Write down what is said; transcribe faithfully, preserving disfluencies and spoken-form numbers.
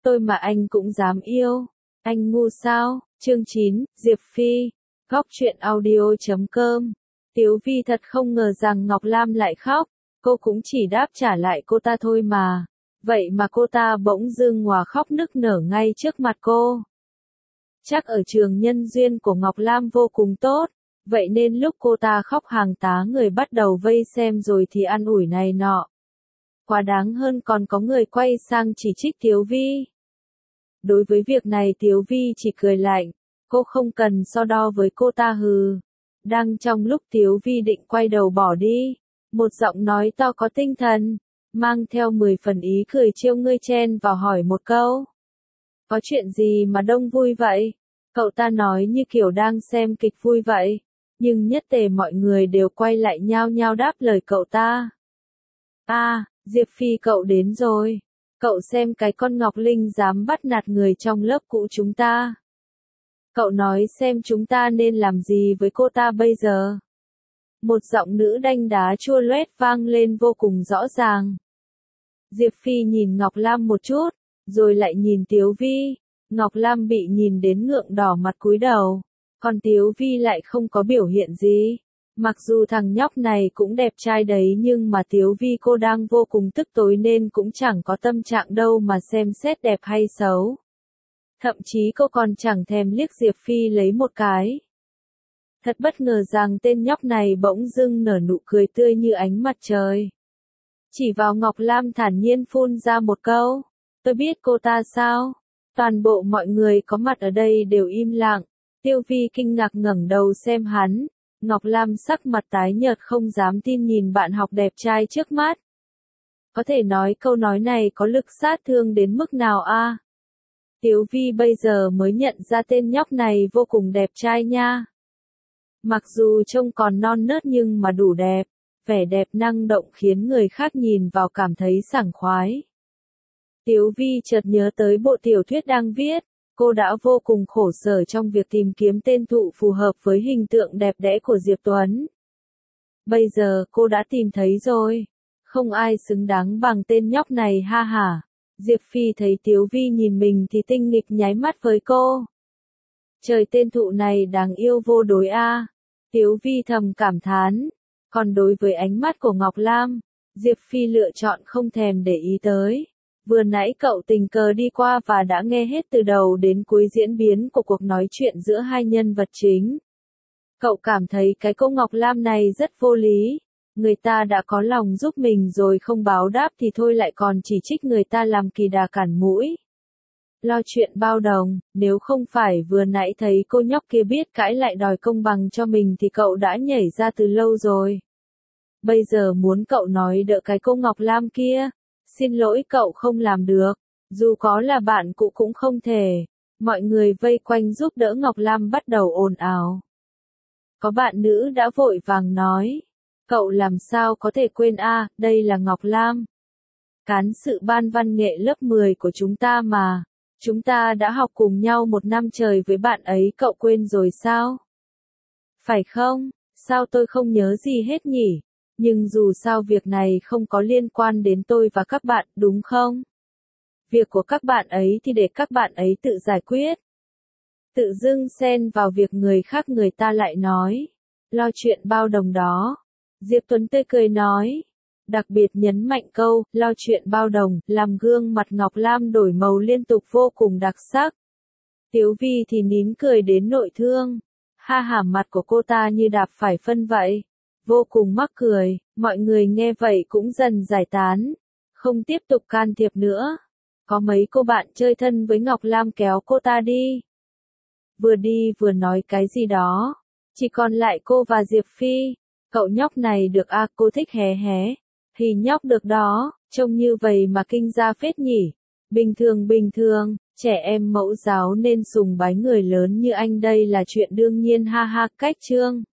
Tôi mà anh cũng dám yêu. Anh ngu sao? Chương chín, Diệp Phi. Góc truyện audio chấm com. Tiếu Vi thật không ngờ rằng Ngọc Lam lại khóc. Cô cũng chỉ đáp trả lại cô ta thôi mà. Vậy mà cô ta bỗng dưng òa khóc nức nở ngay trước mặt cô. Chắc ở trường nhân duyên của Ngọc Lam vô cùng tốt. Vậy nên lúc cô ta khóc hàng tá người bắt đầu vây xem rồi thì an ủi này nọ. Quá đáng hơn còn có người quay sang chỉ trích Tiếu Vi. Đối với việc này Tiếu Vi chỉ cười lạnh, cô không cần so đo với cô ta hừ. Đang trong lúc Tiếu Vi định quay đầu bỏ đi, một giọng nói to có tinh thần, mang theo mười phần ý cười trêu ngươi chen vào hỏi một câu. Có chuyện gì mà đông vui vậy? Cậu ta nói như kiểu đang xem kịch vui vậy, nhưng nhất tề mọi người đều quay lại nhao nhao đáp lời cậu ta. À, Diệp Phi cậu đến rồi. Cậu xem cái con Ngọc Linh dám bắt nạt người trong lớp cũ chúng ta. Cậu nói xem chúng ta nên làm gì với cô ta bây giờ. Một giọng nữ đanh đá chua loét vang lên vô cùng rõ ràng. Diệp Phi nhìn Ngọc Lam một chút, rồi lại nhìn Tiếu Vi. Ngọc Lam bị nhìn đến ngượng đỏ mặt cúi đầu, còn Tiếu Vi lại không có biểu hiện gì. Mặc dù thằng nhóc này cũng đẹp trai đấy nhưng mà Tiếu Vi cô đang vô cùng tức tối nên cũng chẳng có tâm trạng đâu mà xem xét đẹp hay xấu. Thậm chí cô còn chẳng thèm liếc Diệp Phi lấy một cái. Thật bất ngờ rằng tên nhóc này bỗng dưng nở nụ cười tươi như ánh mặt trời. Chỉ vào Ngọc Lam thản nhiên phun ra một câu. Tôi biết cô ta sao? Toàn bộ mọi người có mặt ở đây đều im lặng. Tiêu Vi kinh ngạc ngẩng đầu xem hắn. Ngọc Lam sắc mặt tái nhợt không dám tin nhìn bạn học đẹp trai trước mắt. Có thể nói câu nói này có lực sát thương đến mức nào a? À? Tiếu Vi bây giờ mới nhận ra tên nhóc này vô cùng đẹp trai nha. Mặc dù trông còn non nớt nhưng mà đủ đẹp, vẻ đẹp năng động khiến người khác nhìn vào cảm thấy sảng khoái. Tiếu Vi chợt nhớ tới bộ tiểu thuyết đang viết. Cô đã vô cùng khổ sở trong việc tìm kiếm tên thụ phù hợp với hình tượng đẹp đẽ của Diệp Tuấn. Bây giờ cô đã tìm thấy rồi. Không ai xứng đáng bằng tên nhóc này ha hả. Diệp Phi thấy Tiếu Vi nhìn mình thì tinh nghịch nháy mắt với cô. Trời, tên thụ này đáng yêu vô đối a. À. Tiếu Vi thầm cảm thán. Còn đối với ánh mắt của Ngọc Lam, Diệp Phi lựa chọn không thèm để ý tới. Vừa nãy cậu tình cờ đi qua và đã nghe hết từ đầu đến cuối diễn biến của cuộc nói chuyện giữa hai nhân vật chính. Cậu cảm thấy cái cô Ngọc Lam này rất vô lý. Người ta đã có lòng giúp mình rồi không báo đáp thì thôi lại còn chỉ trích người ta làm kỳ đà cản mũi. Lo chuyện bao đồng, nếu không phải vừa nãy thấy cô nhóc kia biết cãi lại đòi công bằng cho mình thì cậu đã nhảy ra từ lâu rồi. Bây giờ muốn cậu nói đỡ cái cô Ngọc Lam kia. Xin lỗi cậu không làm được, dù có là bạn cũ cũng không thể. Mọi người vây quanh giúp đỡ Ngọc Lam bắt đầu ồn ào. Có bạn nữ đã vội vàng nói, cậu làm sao có thể quên a, à, đây là Ngọc Lam. Cán sự ban văn nghệ lớp mười của chúng ta mà, chúng ta đã học cùng nhau một năm trời với bạn ấy, cậu quên rồi sao? Phải không, sao tôi không nhớ gì hết nhỉ? Nhưng dù sao việc này không có liên quan đến tôi và các bạn, đúng không? Việc của các bạn ấy thì để các bạn ấy tự giải quyết. Tự dưng xen vào việc người khác người ta lại nói. Lo chuyện bao đồng đó. Diệp Tuấn tươi cười nói. Đặc biệt nhấn mạnh câu, lo chuyện bao đồng, làm gương mặt Ngọc Lam đổi màu liên tục vô cùng đặc sắc. Tiếu Vi thì nín cười đến nội thương. Ha hả, mặt của cô ta như đạp phải phân vậy. Vô cùng mắc cười, mọi người nghe vậy cũng dần giải tán, không tiếp tục can thiệp nữa. Có mấy cô bạn chơi thân với Ngọc Lam kéo cô ta đi. Vừa đi vừa nói cái gì đó, chỉ còn lại cô và Diệp Phi. Cậu nhóc này được à, cô thích hé hé. Thì nhóc được đó, trông như vậy mà kinh ra phết nhỉ. Bình thường bình thường, trẻ em mẫu giáo nên sùng bái người lớn như anh đây là chuyện đương nhiên ha ha. Cách chương